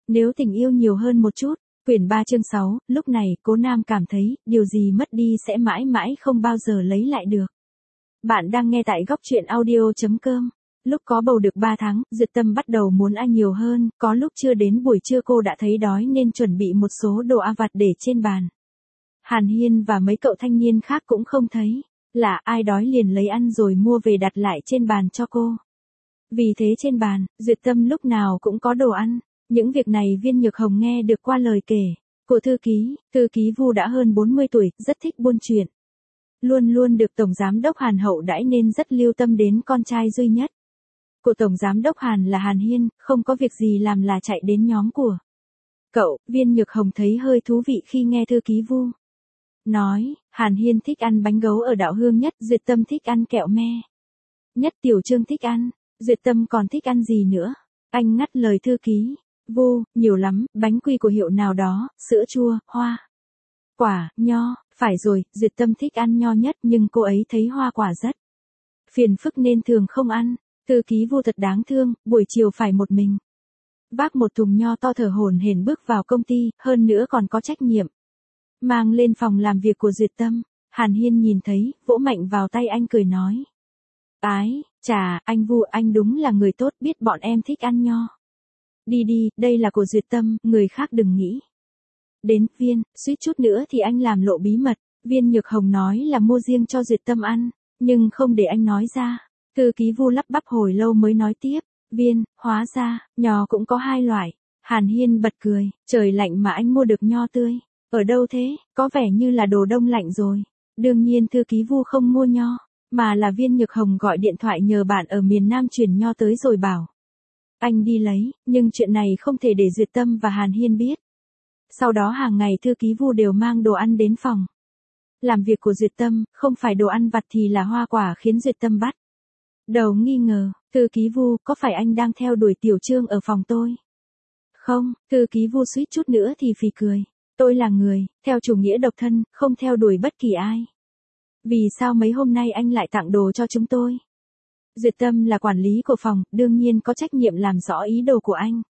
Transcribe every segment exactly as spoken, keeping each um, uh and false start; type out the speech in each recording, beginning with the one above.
Nếu tình yêu nhiều hơn một chút. Quyển ba chương sáu, lúc này, Cố Nam cảm thấy, điều gì mất đi sẽ mãi mãi không bao giờ lấy lại được. Bạn đang nghe tại góc truyện audio chấm com. Lúc có bầu được ba tháng, Duyệt Tâm bắt đầu muốn ăn nhiều hơn, có lúc chưa đến buổi trưa cô đã thấy đói nên chuẩn bị một số đồ ăn vặt để trên bàn. Hàn Hiên và mấy cậu thanh niên khác cũng không thấy, là ai đói liền lấy ăn rồi mua về đặt lại trên bàn cho cô. Vì thế trên bàn, Duyệt Tâm lúc nào cũng có đồ ăn. Những việc này Viên Nhược Hồng nghe được qua lời kể của thư ký, thư ký Vu đã hơn bốn mươi tuổi, rất thích buôn chuyện. Luôn luôn được Tổng Giám đốc Hàn hậu đãi nên rất lưu tâm đến con trai duy nhất của Tổng Giám đốc Hàn là Hàn Hiên, không có việc gì làm là chạy đến nhóm của cậu. Viên Nhược Hồng thấy hơi thú vị khi nghe thư ký Vu nói, Hàn Hiên thích ăn bánh gấu ở Đạo Hương nhất, Duyệt Tâm thích ăn kẹo me nhất, Tiểu Trương thích ăn, Duyệt Tâm còn thích ăn gì nữa? Anh ngắt lời thư ký Vu, nhiều lắm, bánh quy của hiệu nào đó, sữa chua, hoa quả, nho, phải rồi, Duyệt Tâm thích ăn nho nhất nhưng cô ấy thấy hoa quả rất phiền phức nên thường không ăn. Thư ký Vu thật đáng thương, buổi chiều phải một mình vác một thùng nho to thở hổn hển bước vào công ty, hơn nữa còn có trách nhiệm mang lên phòng làm việc của Duyệt Tâm. Hàn Hiên nhìn thấy, vỗ mạnh vào tay anh cười nói, ái, chà, anh Vu, anh đúng là người tốt, biết bọn em thích ăn nho. Đi đi, đây là của Duyệt Tâm, người khác đừng nghĩ đến. Viên, suýt chút nữa thì anh làm lộ bí mật. Viên Nhược Hồng nói là mua riêng cho Duyệt Tâm ăn, nhưng không để anh nói ra. Thư ký Vu lắp bắp hồi lâu mới nói tiếp, Viên, hóa ra, nho cũng có hai loại. Hàn Hiên bật cười, trời lạnh mà anh mua được nho tươi. Ở đâu thế, có vẻ như là đồ đông lạnh rồi. Đương nhiên thư ký Vu không mua nho, mà là Viên Nhược Hồng gọi điện thoại nhờ bạn ở miền Nam chuyển nho tới rồi bảo anh đi lấy, nhưng chuyện này không thể để Duyệt Tâm và Hàn Hiên biết. Sau đó hàng ngày thư ký Vu đều mang đồ ăn đến phòng làm việc của Duyệt Tâm, không phải đồ ăn vặt thì là hoa quả khiến Duyệt Tâm bắt đầu nghi ngờ, thư ký Vu, có phải anh đang theo đuổi Tiểu Trương ở phòng tôi? Không, thư ký Vu suýt chút nữa thì phì cười, tôi là người theo chủ nghĩa độc thân, không theo đuổi bất kỳ ai. Vì sao mấy hôm nay anh lại tặng đồ cho chúng tôi? Duyệt Tâm là quản lý của phòng, đương nhiên có trách nhiệm làm rõ ý đồ của anh.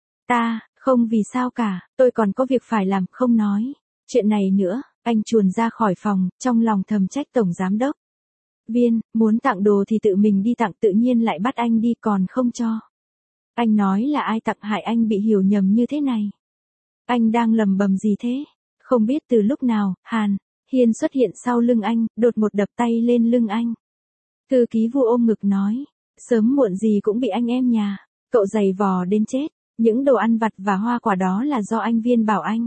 Ta, không vì sao cả, tôi còn có việc phải làm, không nói chuyện này nữa. Anh chuồn ra khỏi phòng, trong lòng thầm trách Tổng Giám đốc. Viên, muốn tặng đồ thì tự mình đi tặng, tự nhiên lại bắt anh đi còn không cho. Anh nói là ai tặng hại anh bị hiểu nhầm như thế này. Anh đang lầm bầm gì thế? Không biết từ lúc nào, Hàn Hiên xuất hiện sau lưng anh, đột một đập tay lên lưng anh. Thư ký Vu ôm ngực nói, sớm muộn gì cũng bị anh em nhà cậu giày vò đến chết. Những đồ ăn vặt và hoa quả đó là do anh Viên bảo anh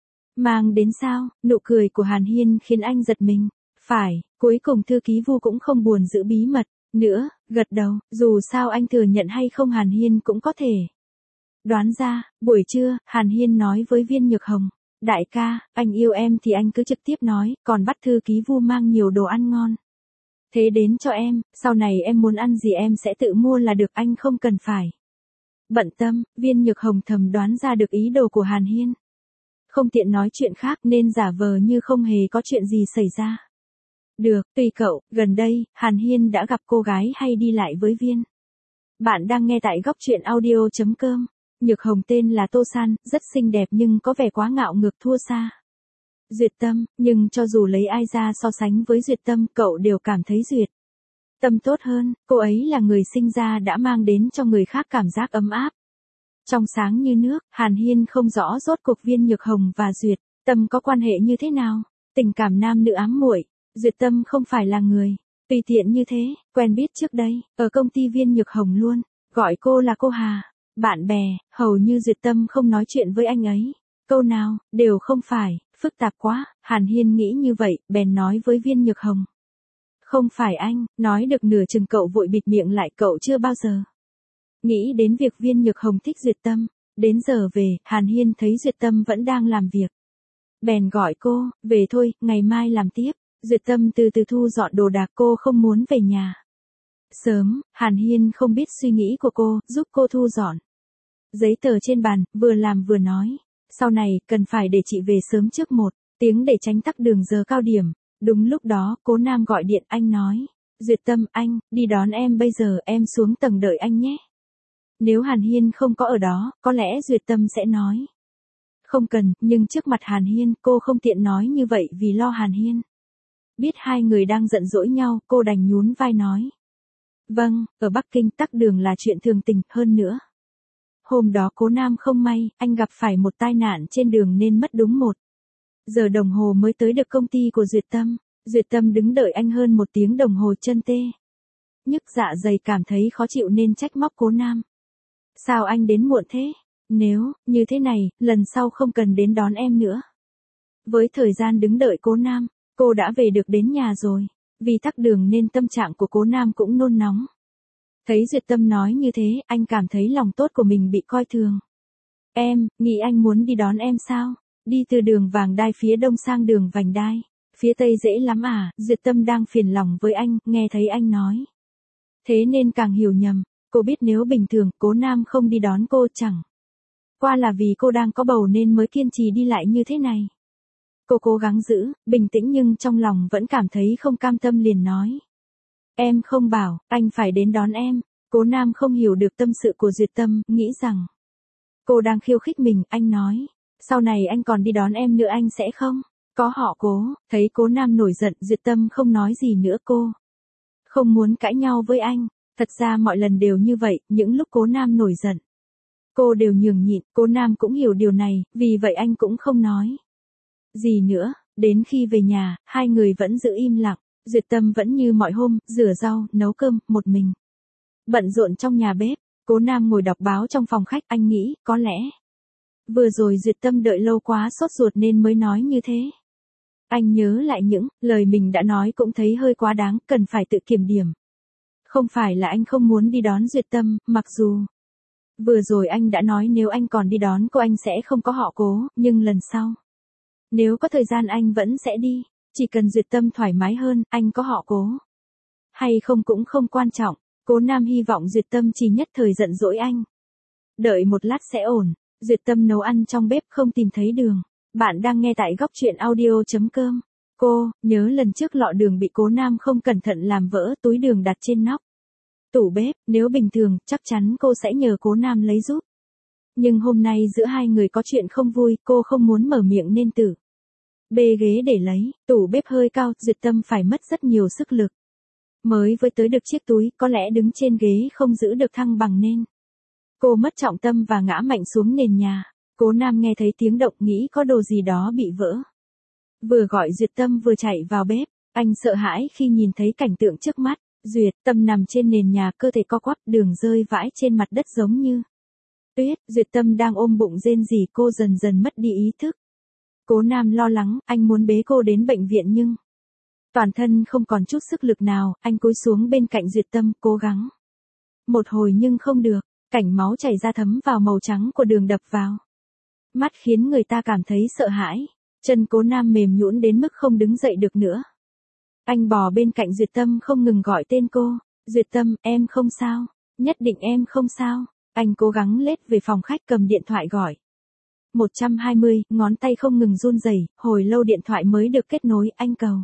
mang đến sao? Nụ cười của Hàn Hiên khiến anh giật mình. Phải, cuối cùng thư ký Vu cũng không buồn giữ bí mật nữa, gật đầu, dù sao anh thừa nhận hay không Hàn Hiên cũng có thể đoán ra. Buổi trưa, Hàn Hiên nói với Viên Nhược Hồng, đại ca, anh yêu em thì anh cứ trực tiếp nói, còn bắt thư ký Vu mang nhiều đồ ăn ngon thế đến cho em, sau này em muốn ăn gì em sẽ tự mua là được, anh không cần phải bận tâm. Viên Nhược Hồng thầm đoán ra được ý đồ của Hàn Hiên, không tiện nói chuyện khác nên giả vờ như không hề có chuyện gì xảy ra. Được, tùy cậu. Gần đây, Hàn Hiên đã gặp cô gái hay đi lại với Viên. Bạn đang nghe tại góc truyện audio chấm com. Nhược Hồng tên là Tô San, rất xinh đẹp nhưng có vẻ quá ngạo ngược thua xa Duyệt Tâm, nhưng cho dù lấy ai ra so sánh với Duyệt Tâm, cậu đều cảm thấy Duyệt Tâm tốt hơn. Cô ấy là người sinh ra đã mang đến cho người khác cảm giác ấm áp, trong sáng như nước. Hàn Hiên không rõ rốt cuộc Viên Nhược Hồng và Duyệt Tâm có quan hệ như thế nào, tình cảm nam nữ ám muội. Duyệt Tâm không phải là người tùy tiện như thế, quen biết trước đây, ở công ty Viên Nhược Hồng luôn gọi cô là cô Hà. Bạn bè, hầu như Duyệt Tâm không nói chuyện với anh ấy câu nào, đều không phải, phức tạp quá. Hàn Hiên nghĩ như vậy, bèn nói với Viên Nhược Hồng, không phải anh. Nói được nửa chừng cậu vội bịt miệng lại, cậu chưa bao giờ nghĩ đến việc Viên Nhược Hồng thích Duyệt Tâm. Đến giờ về, Hàn Hiên thấy Duyệt Tâm vẫn đang làm việc, bèn gọi cô, về thôi, ngày mai làm tiếp. Duyệt Tâm từ từ thu dọn đồ đạc, cô không muốn về nhà sớm. Hàn Hiên không biết suy nghĩ của cô, giúp cô thu dọn giấy tờ trên bàn, vừa làm vừa nói, sau này, cần phải để chị về sớm trước một tiếng để tránh tắc đường giờ cao điểm. Đúng lúc đó, Cố Nam gọi điện, anh nói, Duyệt Tâm, anh, đi đón em bây giờ, em xuống tầng đợi anh nhé. Nếu Hàn Hiên không có ở đó, có lẽ Duyệt Tâm sẽ nói. Không cần, nhưng trước mặt Hàn Hiên, cô không tiện nói như vậy vì lo Hàn Hiên. Biết hai người đang giận dỗi nhau, cô đành nhún vai nói. Vâng, ở Bắc Kinh tắc đường là chuyện thường tình, hơn nữa. Hôm đó Cố Nam không may, anh gặp phải một tai nạn trên đường nên mất đúng một giờ đồng hồ mới tới được công ty của Duyệt Tâm. Duyệt Tâm đứng đợi anh hơn một tiếng đồng hồ, chân tê nhức dạ dày, cảm thấy khó chịu nên trách móc Cố Nam. Sao anh đến muộn thế? Nếu như thế này, lần sau không cần đến đón em nữa. Với thời gian đứng đợi Cố Nam, cô đã về được đến nhà rồi. Vì tắc đường nên tâm trạng của Cố Nam cũng nôn nóng. Thấy Duyệt Tâm nói như thế, anh cảm thấy lòng tốt của mình bị coi thường. Em, nghĩ anh muốn đi đón em sao? Đi từ đường Vàng Đai phía đông sang đường Vành Đai. Phía tây dễ lắm à? Duyệt Tâm đang phiền lòng với anh, nghe thấy anh nói. Thế nên càng hiểu nhầm. Cô biết nếu bình thường, Cố Nam không đi đón cô, chẳng qua là vì cô đang có bầu nên mới kiên trì đi lại như thế này. Cô cố gắng giữ bình tĩnh nhưng trong lòng vẫn cảm thấy không cam tâm, liền nói. Em không bảo, anh phải đến đón em. Cố Nam không hiểu được tâm sự của Duyệt Tâm, nghĩ rằng cô đang khiêu khích mình, anh nói. Sau này anh còn đi đón em nữa anh sẽ không có họ Cố. Thấy Cố Nam nổi giận, Duyệt Tâm không nói gì nữa, cô không muốn cãi nhau với anh. Thật ra mọi lần đều như vậy, những lúc Cố Nam nổi giận, cô đều nhường nhịn. Cố Nam cũng hiểu điều này, vì vậy anh cũng không nói gì nữa. Đến khi về nhà, hai người vẫn giữ im lặng. Duyệt Tâm vẫn như mọi hôm, rửa rau, nấu cơm, một mình bận rộn trong nhà bếp. Cố Nam ngồi đọc báo trong phòng khách, anh nghĩ, có lẽ vừa rồi Duyệt Tâm đợi lâu quá sốt ruột nên mới nói như thế. Anh nhớ lại những lời mình đã nói cũng thấy hơi quá đáng, cần phải tự kiểm điểm. Không phải là anh không muốn đi đón Duyệt Tâm, mặc dù vừa rồi anh đã nói nếu anh còn đi đón cô anh sẽ không có họ Cố, nhưng lần sau, nếu có thời gian anh vẫn sẽ đi. Chỉ cần Duyệt Tâm thoải mái hơn, anh có họ Cố hay không cũng không quan trọng. Cố Nam hy vọng Duyệt Tâm chỉ nhất thời giận dỗi anh. Đợi một lát sẽ ổn. Duyệt Tâm nấu ăn trong bếp không tìm thấy đường. Bạn đang nghe tại góc truyện audio.com. Cô nhớ lần trước lọ đường bị Cố Nam không cẩn thận làm vỡ, túi đường đặt trên nóc tủ bếp. Nếu bình thường, chắc chắn cô sẽ nhờ Cố Nam lấy giúp. Nhưng hôm nay giữa hai người có chuyện không vui, cô không muốn mở miệng nên tự bê ghế để lấy. Tủ bếp hơi cao, Duyệt Tâm phải mất rất nhiều sức lực mới với tới được chiếc túi, có lẽ đứng trên ghế không giữ được thăng bằng nên cô mất trọng tâm và ngã mạnh xuống nền nhà. Cố Nam nghe thấy tiếng động, nghĩ có đồ gì đó bị vỡ. Vừa gọi Duyệt Tâm vừa chạy vào bếp. Anh sợ hãi khi nhìn thấy cảnh tượng trước mắt. Duyệt Tâm nằm trên nền nhà, cơ thể co quắp, đường rơi vãi trên mặt đất giống như tuyết. Duyệt Tâm đang ôm bụng rên rỉ, cô dần dần mất đi ý thức. Cố Nam lo lắng, anh muốn bế cô đến bệnh viện nhưng toàn thân không còn chút sức lực nào. Anh cúi xuống bên cạnh Duyệt Tâm, cố gắng một hồi nhưng không được. Cảnh máu chảy ra thấm vào màu trắng của đường đập vào mắt khiến người ta cảm thấy sợ hãi. Chân Cố Nam mềm nhũn đến mức không đứng dậy được nữa. Anh bò bên cạnh Duyệt Tâm không ngừng gọi tên cô. Duyệt Tâm, em không sao. Nhất định em không sao. Anh cố gắng lết về phòng khách, cầm điện thoại gọi. một trăm hai mươi, ngón tay không ngừng run rẩy, hồi lâu điện thoại mới được kết nối. Anh cầu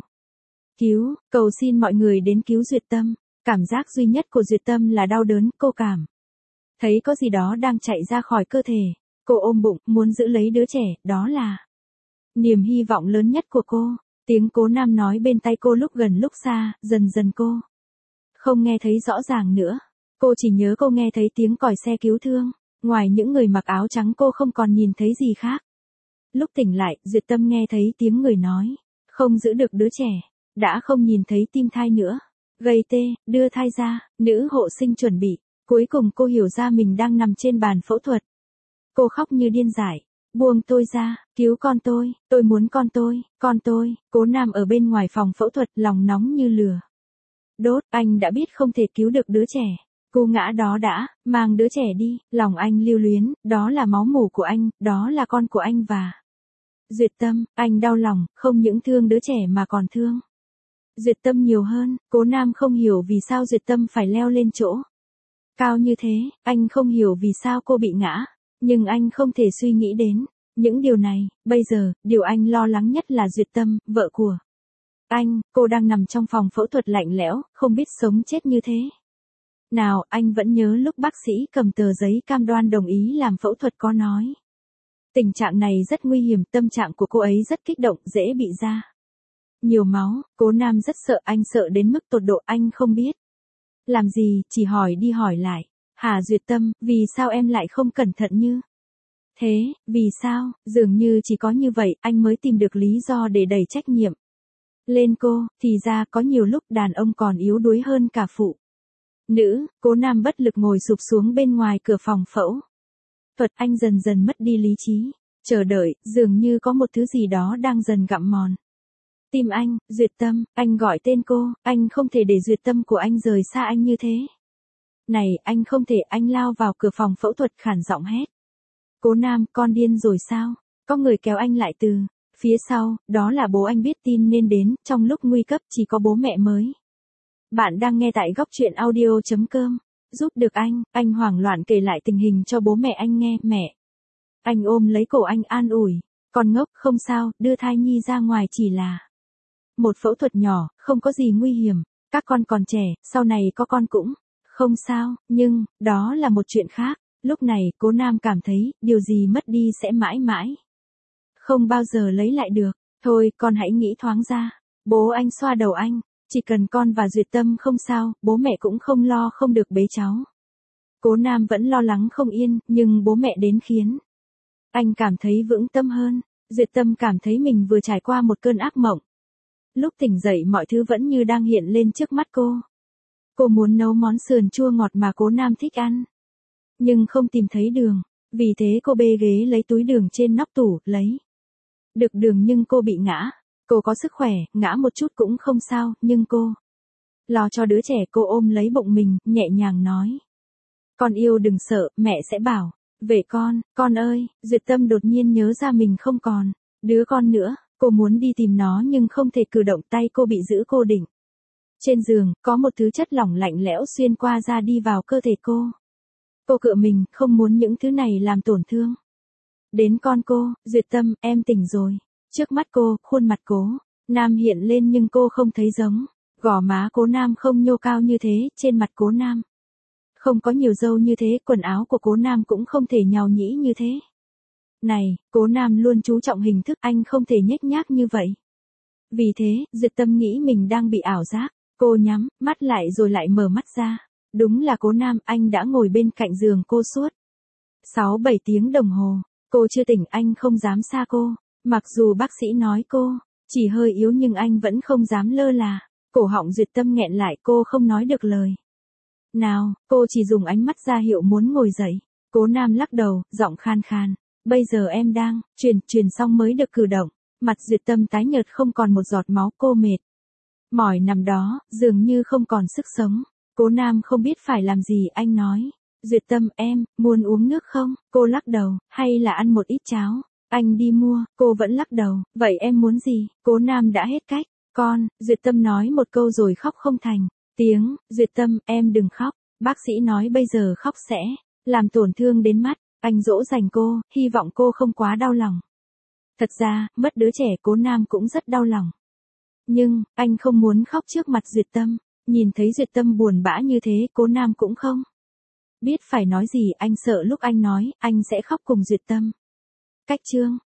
cứu, cầu xin mọi người đến cứu Duyệt Tâm. Cảm giác duy nhất của Duyệt Tâm là đau đớn, cô cảm thấy có gì đó đang chạy ra khỏi cơ thể. Cô ôm bụng, muốn giữ lấy đứa trẻ, đó là niềm hy vọng lớn nhất của cô. Tiếng Cố Nam nói bên tai cô lúc gần lúc xa, dần dần cô không nghe thấy rõ ràng nữa. Cô chỉ nhớ cô nghe thấy tiếng còi xe cứu thương. Ngoài những người mặc áo trắng cô không còn nhìn thấy gì khác. Lúc tỉnh lại, Duyệt Tâm nghe thấy tiếng người nói. Không giữ được đứa trẻ. Đã không nhìn thấy tim thai nữa. Gây tê, đưa thai ra, nữ hộ sinh chuẩn bị. Cuối cùng cô hiểu ra mình đang nằm trên bàn phẫu thuật. Cô khóc như điên dại. Buông tôi ra, cứu con tôi, tôi muốn con tôi, con tôi. Cố Nam ở bên ngoài phòng phẫu thuật, lòng nóng như lửa đốt. Anh đã biết không thể cứu được đứa trẻ. Cô ngã đó đã, mang đứa trẻ đi. Lòng anh lưu luyến, đó là máu mủ của anh, đó là con của anh và Duyệt Tâm. Anh đau lòng, không những thương đứa trẻ mà còn thương Duyệt Tâm nhiều hơn. Cố Nam không hiểu vì sao Duyệt Tâm phải leo lên chỗ cao như thế. Anh không hiểu vì sao cô bị ngã. Nhưng anh không thể suy nghĩ đến những điều này. Bây giờ, điều anh lo lắng nhất là Duyệt Tâm, vợ của anh. Cô đang nằm trong phòng phẫu thuật lạnh lẽo, không biết sống chết như thế. Nào, anh vẫn nhớ lúc bác sĩ cầm tờ giấy cam đoan đồng ý làm phẫu thuật có nói. Tình trạng này rất nguy hiểm, tâm trạng của cô ấy rất kích động, dễ bị ra nhiều máu. Cố Nam rất sợ, anh sợ đến mức tột độ, anh không biết làm gì, chỉ hỏi đi hỏi lại. Hà Duyệt Tâm, vì sao em lại không cẩn thận như thế, vì sao? Dường như chỉ có như vậy, anh mới tìm được lý do để đẩy trách nhiệm lên cô. Thì ra có nhiều lúc đàn ông còn yếu đuối hơn cả phụ nữ. Cố Nam bất lực ngồi sụp xuống bên ngoài cửa phòng phẫu thuật, anh dần dần mất đi lý trí, chờ đợi, dường như có một thứ gì đó đang dần gặm mòn tim anh. Duyệt Tâm, anh gọi tên cô, anh không thể để Duyệt Tâm của anh rời xa anh như thế. Này, anh không thể. Anh lao vào cửa phòng phẫu thuật khản giọng hét. Cố Nam, con điên rồi sao? Có người kéo anh lại từ phía sau, đó là bố anh biết tin nên đến, trong lúc nguy cấp chỉ có bố mẹ mới. Bạn đang nghe tại góc truyện audio.com. Giúp được anh, anh hoảng loạn kể lại tình hình cho bố mẹ anh nghe. Mẹ anh ôm lấy cổ anh an ủi. Con ngốc, không sao, đưa thai nhi ra ngoài chỉ là một phẫu thuật nhỏ, không có gì nguy hiểm. Các con còn trẻ, sau này có con cũng không sao, nhưng, đó là một chuyện khác. Lúc này, Cố Nam cảm thấy, điều gì mất đi sẽ mãi mãi không bao giờ lấy lại được. Thôi, con hãy nghĩ thoáng ra. Bố anh xoa đầu anh. Chỉ cần con và Duyệt Tâm không sao, bố mẹ cũng không lo không được bế cháu. Cố Nam vẫn lo lắng không yên, nhưng bố mẹ đến khiến anh cảm thấy vững tâm hơn. Duyệt Tâm cảm thấy mình vừa trải qua một cơn ác mộng. Lúc tỉnh dậy mọi thứ vẫn như đang hiện lên trước mắt cô. Cô muốn nấu món sườn chua ngọt mà Cố Nam thích ăn, nhưng không tìm thấy đường. Vì thế cô bê ghế lấy túi đường trên nóc tủ, lấy được đường nhưng cô bị ngã. Cô có sức khỏe, ngã một chút cũng không sao, nhưng cô lo cho đứa trẻ. Cô ôm lấy bụng mình, nhẹ nhàng nói. Con yêu đừng sợ, mẹ sẽ bảo vệ con. Con ơi, Duyệt Tâm đột nhiên nhớ ra mình không còn đứa con nữa. Cô muốn đi tìm nó nhưng không thể cử động, tay cô bị giữ cô định. Trên giường, có một thứ chất lỏng lạnh lẽo xuyên qua da đi vào cơ thể cô. Cô cựa mình, không muốn những thứ này làm tổn thương đến con cô. Duyệt Tâm, em tỉnh rồi. Trước mắt cô, khuôn mặt Cố Nam hiện lên nhưng cô không thấy giống. Gò má Cố Nam không nhô cao như thế, trên mặt Cố Nam không có nhiều râu như thế, quần áo của Cố Nam cũng không thể nhàu nhĩ như thế. Này, Cố Nam luôn chú trọng hình thức, anh không thể nhếch nhác như vậy. Vì thế, Duyệt Tâm nghĩ mình đang bị ảo giác. Cô nhắm mắt lại rồi lại mở mắt ra. Đúng là Cố Nam, anh đã ngồi bên cạnh giường cô suốt sáu bảy tiếng đồng hồ. Cô chưa tỉnh, anh không dám xa cô. Mặc dù bác sĩ nói cô chỉ hơi yếu nhưng anh vẫn không dám lơ là. Cổ họng Duyệt Tâm nghẹn lại, cô không nói được lời nào, cô chỉ dùng ánh mắt ra hiệu muốn ngồi dậy. Cố Nam lắc đầu, giọng khan khan. Bây giờ em đang truyền, truyền xong mới được cử động. Mặt Duyệt Tâm tái nhợt không còn một giọt máu, cô mệt mỏi nằm đó, dường như không còn sức sống. Cố Nam không biết phải làm gì, anh nói. Duyệt Tâm, em, muốn uống nước không? Cô lắc đầu, hay là ăn một ít cháo? Anh đi mua. Cô vẫn lắc đầu, vậy em muốn gì? Cố Nam đã hết cách. Con, Duyệt Tâm nói một câu rồi khóc không thành tiếng. Duyệt Tâm, em đừng khóc. Bác sĩ nói bây giờ khóc sẽ làm tổn thương đến mắt. Anh dỗ dành cô, hy vọng cô không quá đau lòng. Thật ra, mất đứa trẻ Cố Nam cũng rất đau lòng. Nhưng, anh không muốn khóc trước mặt Duyệt Tâm. Nhìn thấy Duyệt Tâm buồn bã như thế, Cố Nam cũng không biết phải nói gì. Anh sợ lúc anh nói, anh sẽ khóc cùng Duyệt Tâm. Cách chương